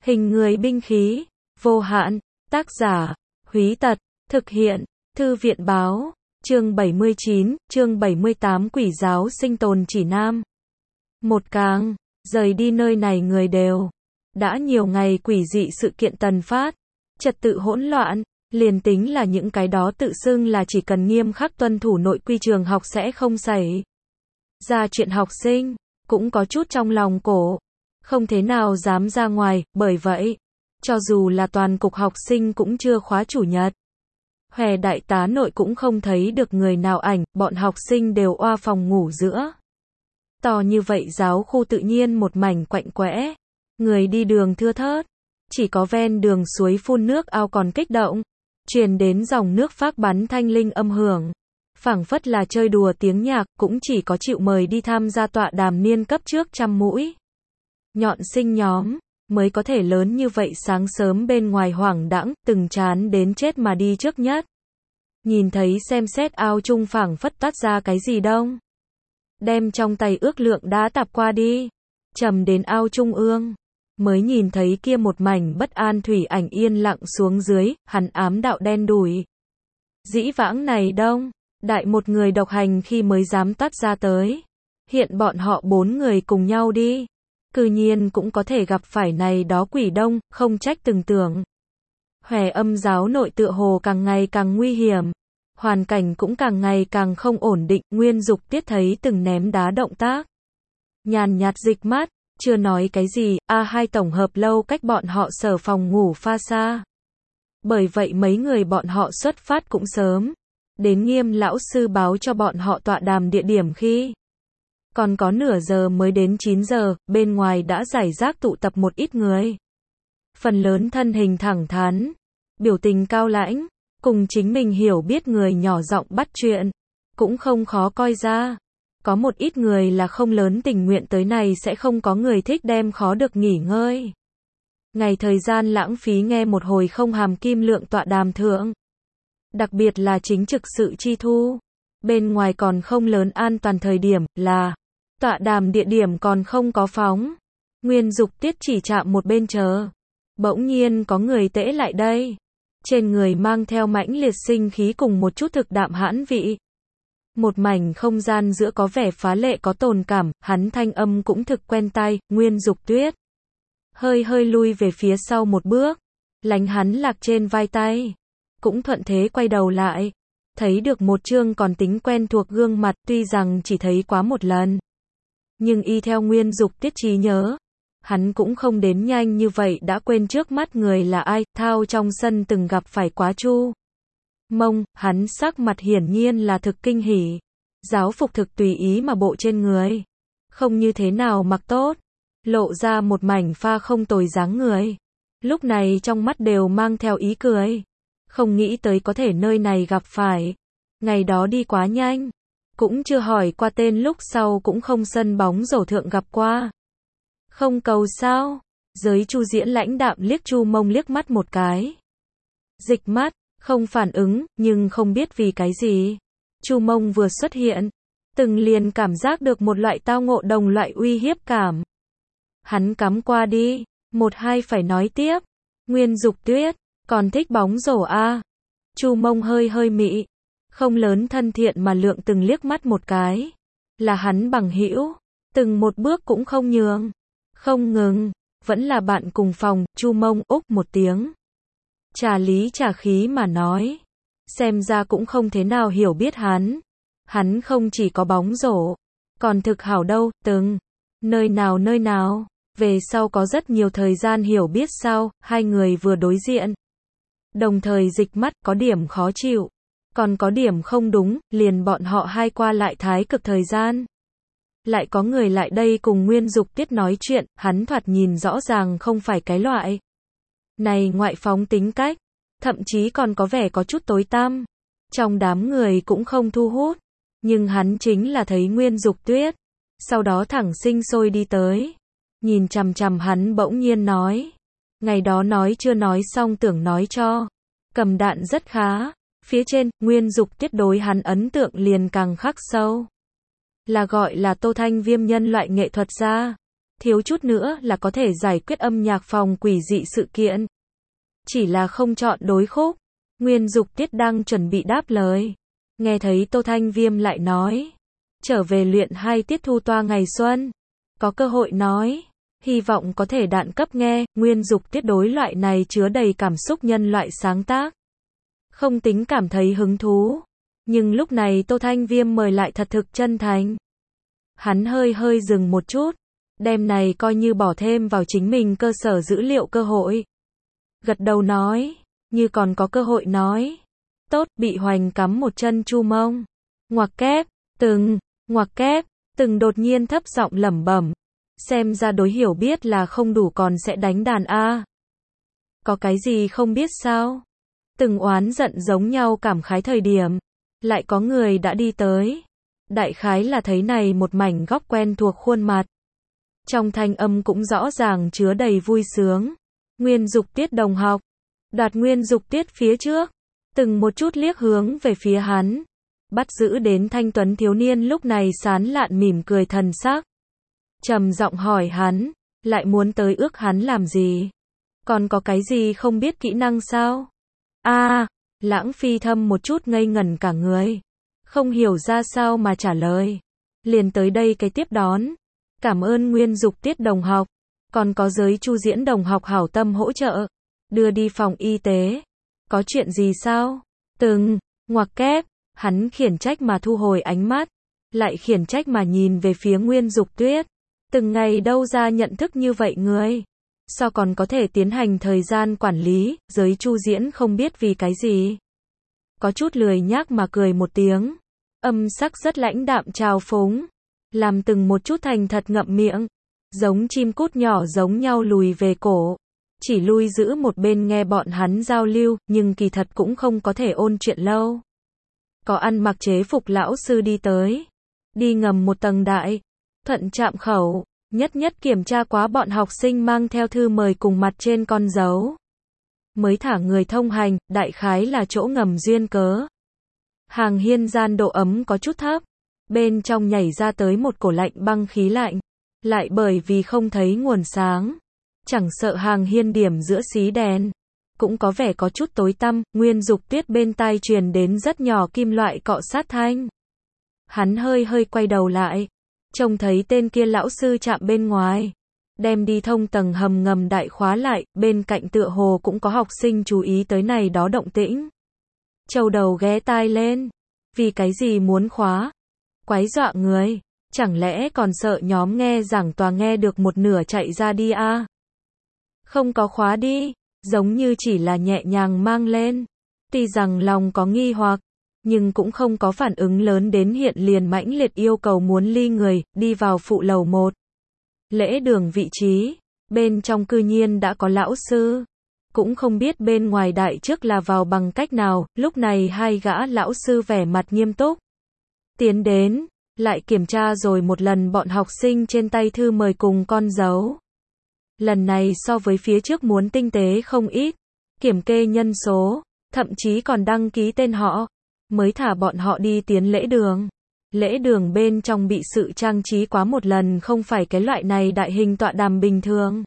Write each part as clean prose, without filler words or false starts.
Hình người binh khí, vô hạn, tác giả, Húy Tật, thực hiện, Thư viện báo, chương 79, chương 78 Quỷ giáo sinh tồn chỉ nam. Một càng, rời đi nơi này người đều. Đã nhiều ngày quỷ dị sự kiện tần phát, trật tự hỗn loạn, liền tính là những cái đó tự xưng là chỉ cần nghiêm khắc tuân thủ nội quy trường học sẽ không xảy ra chuyện học sinh, cũng có chút trong lòng cổ. Không thế nào dám ra ngoài, bởi vậy, cho dù là toàn cục học sinh cũng chưa khóa chủ nhật. Hè đại tá nội cũng không thấy được người nào ảnh, bọn học sinh đều oa phòng ngủ giữa. To như vậy giáo khu tự nhiên một mảnh quạnh quẽ, người đi đường thưa thớt, chỉ có ven đường suối phun nước ao còn kích động, truyền đến dòng nước phác bắn thanh linh âm hưởng. Phảng phất là chơi đùa tiếng nhạc, cũng chỉ có chịu mời đi tham gia tọa đàm niên cấp trước 100 mũi nhọn sinh nhóm, mới có thể lớn như vậy sáng sớm bên ngoài hoảng đãng, từng chán đến chết mà đi trước nhất. Nhìn thấy xem xét ao chung phảng phất toát ra cái gì đông. Đem trong tay ước lượng đá tạp qua đi, trầm đến ao trung ương. Mới nhìn thấy kia một mảnh bất an thủy ảnh yên lặng xuống dưới, hắn ám đạo đen đủi. Dĩ vãng này đông, đại một người độc hành khi mới dám toát ra tới. Hiện bọn họ 4 người cùng nhau đi. Cư nhiên cũng có thể gặp phải này đó quỷ đông, không trách từng tưởng. Hòe âm giáo nội tựa hồ càng ngày càng nguy hiểm. Hoàn cảnh cũng càng ngày càng không ổn định, Nguyên Dục Tiết thấy từng ném đá động tác. Nhàn nhạt dịch mắt, chưa nói cái gì, A2 tổng hợp lâu cách bọn họ sở phòng ngủ pha xa. Bởi vậy mấy người bọn họ xuất phát cũng sớm. Đến Nghiêm lão sư báo cho bọn họ tọa đàm địa điểm khi còn có nửa giờ mới đến 9 giờ, bên ngoài đã rải rác tụ tập một ít người. Phần lớn thân hình thẳng thắn, biểu tình cao lãnh, cùng chính mình hiểu biết người nhỏ giọng bắt chuyện, cũng không khó coi ra. Có một ít người là không lớn tình nguyện tới này sẽ không có người thích đem khó được nghỉ ngơi. Ngày thời gian lãng phí nghe một hồi không hàm kim lượng tọa đàm thượng. Đặc biệt là chính trực sự chi thu. Bên ngoài còn không lớn an toàn thời điểm là tọa đàm địa điểm còn không có phóng. Nguyên Dục Tiết chỉ chạm một bên chờ. Bỗng nhiên có người tễ lại đây. Trên người mang theo mãnh liệt sinh khí cùng một chút thực đạm hãn vị. Một mảnh không gian giữa có vẻ phá lệ có tồn cảm, hắn thanh âm cũng thực quen tai, Nguyên Dục Tuyết. Hơi lui về phía sau một bước, lánh hắn lạc trên vai tay. Cũng thuận thế quay đầu lại. Thấy được một chương còn tính quen thuộc gương mặt, tuy rằng chỉ thấy quá một lần. Nhưng y theo Nguyên Dục Tiết trí nhớ, hắn cũng không đến nhanh như vậy đã quên trước mắt người là ai, thao trong sân từng gặp phải quá Chu Mông, hắn sắc mặt hiển nhiên là thực kinh hỉ. Giáo phục thực tùy ý mà bộ trên người. Không như thế nào mặc tốt. Lộ ra một mảnh pha không tồi dáng người. Lúc này trong mắt đều mang theo ý cười. Không nghĩ tới có thể nơi này gặp phải. Ngày đó đi quá nhanh. Cũng chưa hỏi qua tên lúc sau cũng không sân bóng rổ thượng gặp qua. Không cầu sao? Giới Chu Diễn lãnh đạm liếc Chu Mông liếc mắt một cái. Dịch mắt, không phản ứng, nhưng không biết vì cái gì. Chu Mông vừa xuất hiện, từng liền cảm giác được một loại tao ngộ đồng loại uy hiếp cảm. Hắn cắm qua đi, một hai phải nói tiếp. Nguyên Dục Tuyết, còn thích bóng rổ a? Chu Mông hơi mị, không lớn thân thiện mà lượng từng liếc mắt một cái. Là hắn bằng hữu, từng một bước cũng không nhường, không ngừng, vẫn là bạn cùng phòng. Chu Mông úc một tiếng. Trà lý trà khí mà nói. Xem ra cũng không thế nào hiểu biết hắn. Hắn không chỉ có bóng rổ, còn thực hảo đâu, từng. Nơi nào, về sau có rất nhiều thời gian hiểu biết sau, hai người vừa đối diện. Đồng thời dịch mắt, có điểm khó chịu. Còn có điểm không đúng, liền bọn họ hai qua lại thái cực thời gian. Lại có người lại đây cùng Nguyên Dục Tiết nói chuyện, hắn thoạt nhìn rõ ràng không phải cái loại này ngoại phóng tính cách, thậm chí còn có vẻ có chút tối tăm. Trong đám người cũng không thu hút, nhưng hắn chính là thấy Nguyên Dục Tuyết, sau đó thẳng sinh sôi đi tới, nhìn chằm chằm hắn bỗng nhiên nói, ngày đó nói chưa nói xong tưởng nói cho, cầm đạn rất khá, phía trên, Nguyên Dục Tiết đối hắn ấn tượng liền càng khắc sâu. Là gọi là Tô Thanh Viêm nhân loại nghệ thuật gia. thiếu chút nữa là có thể giải quyết âm nhạc phòng quỷ dị sự kiện. Chỉ là không chọn đối khúc. Nguyên Dục Tiết đang chuẩn bị đáp lời. Nghe thấy Tô Thanh Viêm lại nói. Trở về luyện 2 tiết thu toa ngày xuân. Có cơ hội nói. Hy vọng có thể đạn cấp nghe. Nguyên Dục Tiết đối loại này chứa đầy cảm xúc nhân loại sáng tác. Không tính cảm thấy hứng thú. Nhưng lúc này Tô Thanh Viêm mời lại thật thực chân thành. Hắn hơi dừng một chút. Đem này coi như bỏ thêm vào chính mình cơ sở dữ liệu cơ hội. Gật đầu nói. Như còn có cơ hội nói. Tốt, bị Hoành cắm một chân chu mông. Ngoặc kép, ngoặc kép, đột nhiên thấp giọng lẩm bẩm. Xem ra đối hiểu biết là không đủ còn sẽ đánh đàn A. Có cái gì không biết sao? Oán giận giống nhau cảm khái thời điểm. Lại có người đã đi tới. Đại khái là thấy này một mảnh góc quen thuộc khuôn mặt. Trong thanh âm cũng rõ ràng chứa đầy vui sướng. Nguyên Dục Tiết đồng học. Đoạt Nguyên Dục Tiết phía trước. Một chút liếc hướng về phía hắn. Bắt giữ đến thanh tuấn thiếu niên lúc này sán lạn mỉm cười thần sắc. Trầm giọng hỏi hắn. Lại muốn tới ước hắn làm gì? Còn có cái gì không biết kỹ năng sao? Lãng Phi Thâm một chút ngây ngẩn cả người. Không hiểu ra sao mà trả lời. Liền tới đây cái tiếp đón. Cảm ơn Nguyên Dục Tiết đồng học. Còn có giới Chu Diễn đồng học hảo tâm hỗ trợ. Đưa đi phòng y tế. Có chuyện gì sao? Ngoặc kép. Hắn khiển trách mà thu hồi ánh mắt. Lại khiển trách mà nhìn về phía Nguyên Dục Tuyết. Từng ngày đâu ra nhận thức như vậy người. Sao còn có thể tiến hành thời gian quản lý, giới Chu Diễn không biết vì cái gì. Có chút lười nhác mà cười một tiếng. Âm sắc rất lãnh đạm trào phúng. Làm một chút thành thật ngậm miệng. Giống chim cút nhỏ giống nhau lùi về cổ. Chỉ lui giữ một bên nghe bọn hắn giao lưu, nhưng kỳ thật cũng không có thể ôn chuyện lâu. Có ăn mặc chế phục lão sư đi tới. Đi ngầm một tầng đại. Thuận chạm khẩu. Nhất kiểm tra quá bọn học sinh mang theo thư mời cùng mặt trên con dấu. Mới thả người thông hành, đại khái là chỗ ngầm duyên cớ. Hàng hiên gian độ ấm có chút thấp. Bên trong nhảy ra tới một cổ lạnh băng khí lạnh. Lại bởi vì không thấy nguồn sáng. Chẳng sợ hàng hiên điểm giữa xí đèn. Cũng có vẻ có chút tối tăm, Nguyên Dục Tuyết bên tai truyền đến rất nhỏ kim loại cọ sát thanh. Hắn hơi quay đầu lại. Trông thấy tên kia lão sư chạm bên ngoài. Đem đi thông tầng hầm ngầm đại khóa lại, bên cạnh tựa hồ cũng có học sinh chú ý tới này đó động tĩnh. Châu đầu ghé tai lên. Vì cái gì muốn khóa? Quái dọa người. Chẳng lẽ còn sợ nhóm nghe giảng tòa nghe được một nửa chạy ra đi à? Không có khóa đi. Giống như chỉ là nhẹ nhàng mang lên. Tuy rằng lòng có nghi hoặc. Nhưng cũng không có phản ứng lớn đến hiện liền mãnh liệt yêu cầu muốn ly người, đi vào phụ lầu 1. Lễ đường vị trí, bên trong cư nhiên đã có lão sư. Cũng không biết bên ngoài đại trước là vào bằng cách nào, lúc này hai gã lão sư vẻ mặt nghiêm túc. Tiến đến, lại kiểm tra rồi một lần bọn học sinh trên tay thư mời cùng con dấu. Lần này so với phía trước muốn tinh tế không ít, kiểm kê nhân số, thậm chí còn đăng ký tên họ. Mới thả bọn họ đi tiến lễ đường. Lễ đường bên trong bị sự trang trí quá một lần không phải cái loại này đại hình tọa đàm bình thường.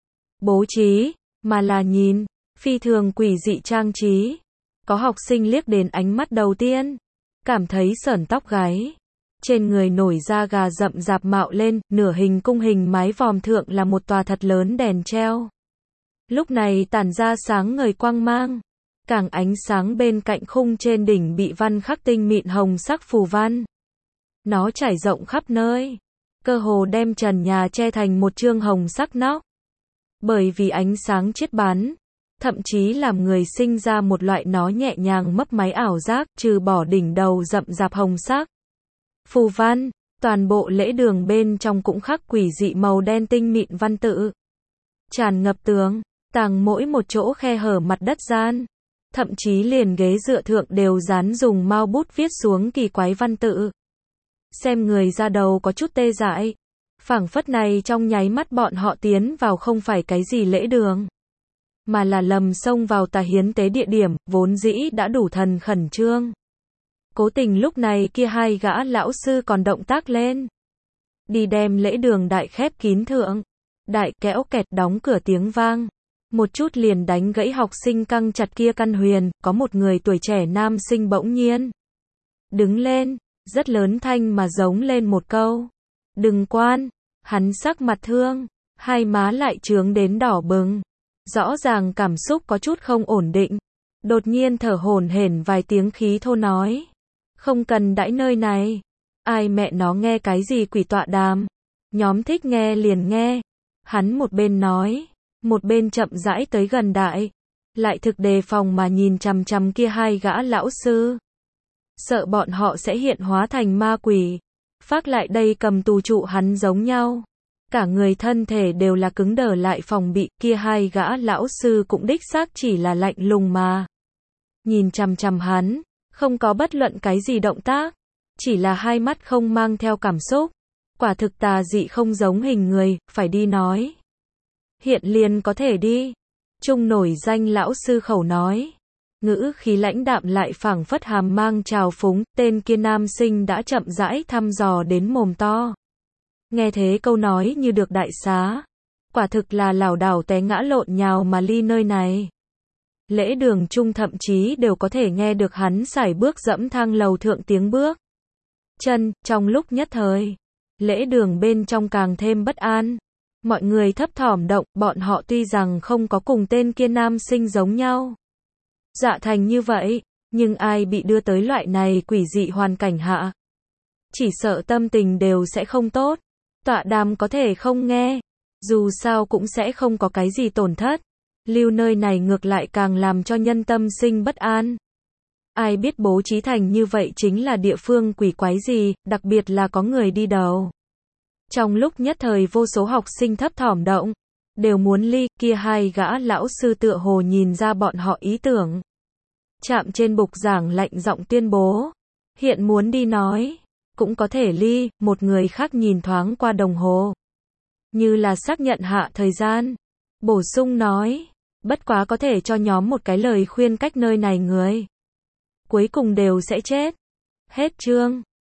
Bố trí, mà là nhìn, phi thường quỷ dị trang trí. Có học sinh liếc đến ánh mắt đầu tiên. Cảm thấy sởn tóc gáy. Trên người nổi da gà rậm rạp mạo lên, nửa hình cung hình mái vòm thượng là một tòa thật lớn đèn treo. Lúc này tản ra sáng ngời quang mang. Càng ánh sáng bên cạnh khung trên đỉnh bị văn khắc tinh mịn hồng sắc phù văn. Nó trải rộng khắp nơi. Cơ hồ đem trần nhà che thành một chương hồng sắc nóc. Bởi vì ánh sáng chiết bắn. Thậm chí làm người sinh ra một loại nó nhẹ nhàng mấp máy ảo giác, trừ bỏ đỉnh đầu rậm rạp hồng sắc. Phù văn, toàn bộ lễ đường bên trong cũng khắc quỷ dị màu đen tinh mịn văn tự. Tràn ngập tường, tàng mỗi một chỗ khe hở mặt đất gian. Thậm chí liền ghế dựa thượng đều dán dùng mao bút viết xuống kỳ quái văn tự. Xem người ra đầu có chút tê dại. Phảng phất này trong nháy mắt bọn họ tiến vào không phải cái gì lễ đường. Mà là lầm xông vào tà hiến tế địa điểm, vốn dĩ đã đủ thần khẩn trương. Cố tình lúc này kia hai gã lão sư còn động tác lên. đi đem lễ đường đại khép kín thượng. Đại kéo kẹt đóng cửa tiếng vang. Một chút liền đánh gãy học sinh căng chặt kia căn huyền, có một người tuổi trẻ nam sinh bỗng nhiên đứng lên, rất lớn thanh mà giống lên một câu. Đừng quan, hắn sắc mặt thương, hai má lại trướng đến đỏ bừng. Rõ ràng cảm xúc có chút không ổn định. Đột nhiên thở hổn hển vài tiếng khí thô nói. Không cần đãi nơi này. Ai mẹ nó nghe cái gì quỷ tọa đàm. Nhóm thích nghe liền nghe. Hắn một bên nói, một bên chậm rãi tới gần đại. Lại thực đề phòng mà nhìn chằm chằm kia hai gã lão sư. Sợ bọn họ sẽ hiện hóa thành ma quỷ. Phác lại đây cầm tù trụ hắn giống nhau. Cả người thân thể đều là cứng đờ lại phòng bị, kia hai gã lão sư cũng đích xác chỉ là lạnh lùng mà. Nhìn chằm chằm hắn, không có bất luận cái gì động tác, chỉ là hai mắt không mang theo cảm xúc. Quả thực tà dị không giống hình người, phải đi nói. Hiện liền có thể đi. Trung nổi danh lão sư khẩu nói. Ngữ khí lãnh đạm lại phảng phất hàm mang trào phúng, tên kia nam sinh đã chậm rãi thăm dò đến mồm to. Nghe thế câu nói như được đại xá. Quả thực là lảo đảo té ngã lộn nhào mà ly nơi này. Lễ đường chung thậm chí đều có thể nghe được hắn sải bước dẫm thang lầu thượng tiếng bước chân, trong lúc nhất thời. Lễ đường bên trong càng thêm bất an. Mọi người thấp thỏm động, bọn họ tuy rằng không có cùng tên kia nam sinh giống nhau. Dạ thành như vậy, nhưng ai bị đưa tới loại này quỷ dị hoàn cảnh hạ. Chỉ sợ tâm tình đều sẽ không tốt. Tọa đàm có thể không nghe. Dù sao cũng sẽ không có cái gì tổn thất. Lưu nơi này ngược lại càng làm cho nhân tâm sinh bất an. Ai biết bố trí thành như vậy chính là địa phương quỷ quái gì, đặc biệt là có người đi đầu. Trong lúc nhất thời vô số học sinh thấp thỏm động, đều muốn ly, kia hai gã lão sư tựa hồ nhìn ra bọn họ ý tưởng. Chạm trên bục giảng lạnh giọng tuyên bố, hiện muốn đi nói, cũng có thể ly, một người khác nhìn thoáng qua đồng hồ. Như là xác nhận hạ thời gian, bổ sung nói, bất quá có thể cho nhóm một cái lời khuyên cách nơi này người. Cuối cùng đều sẽ chết. Hết chương.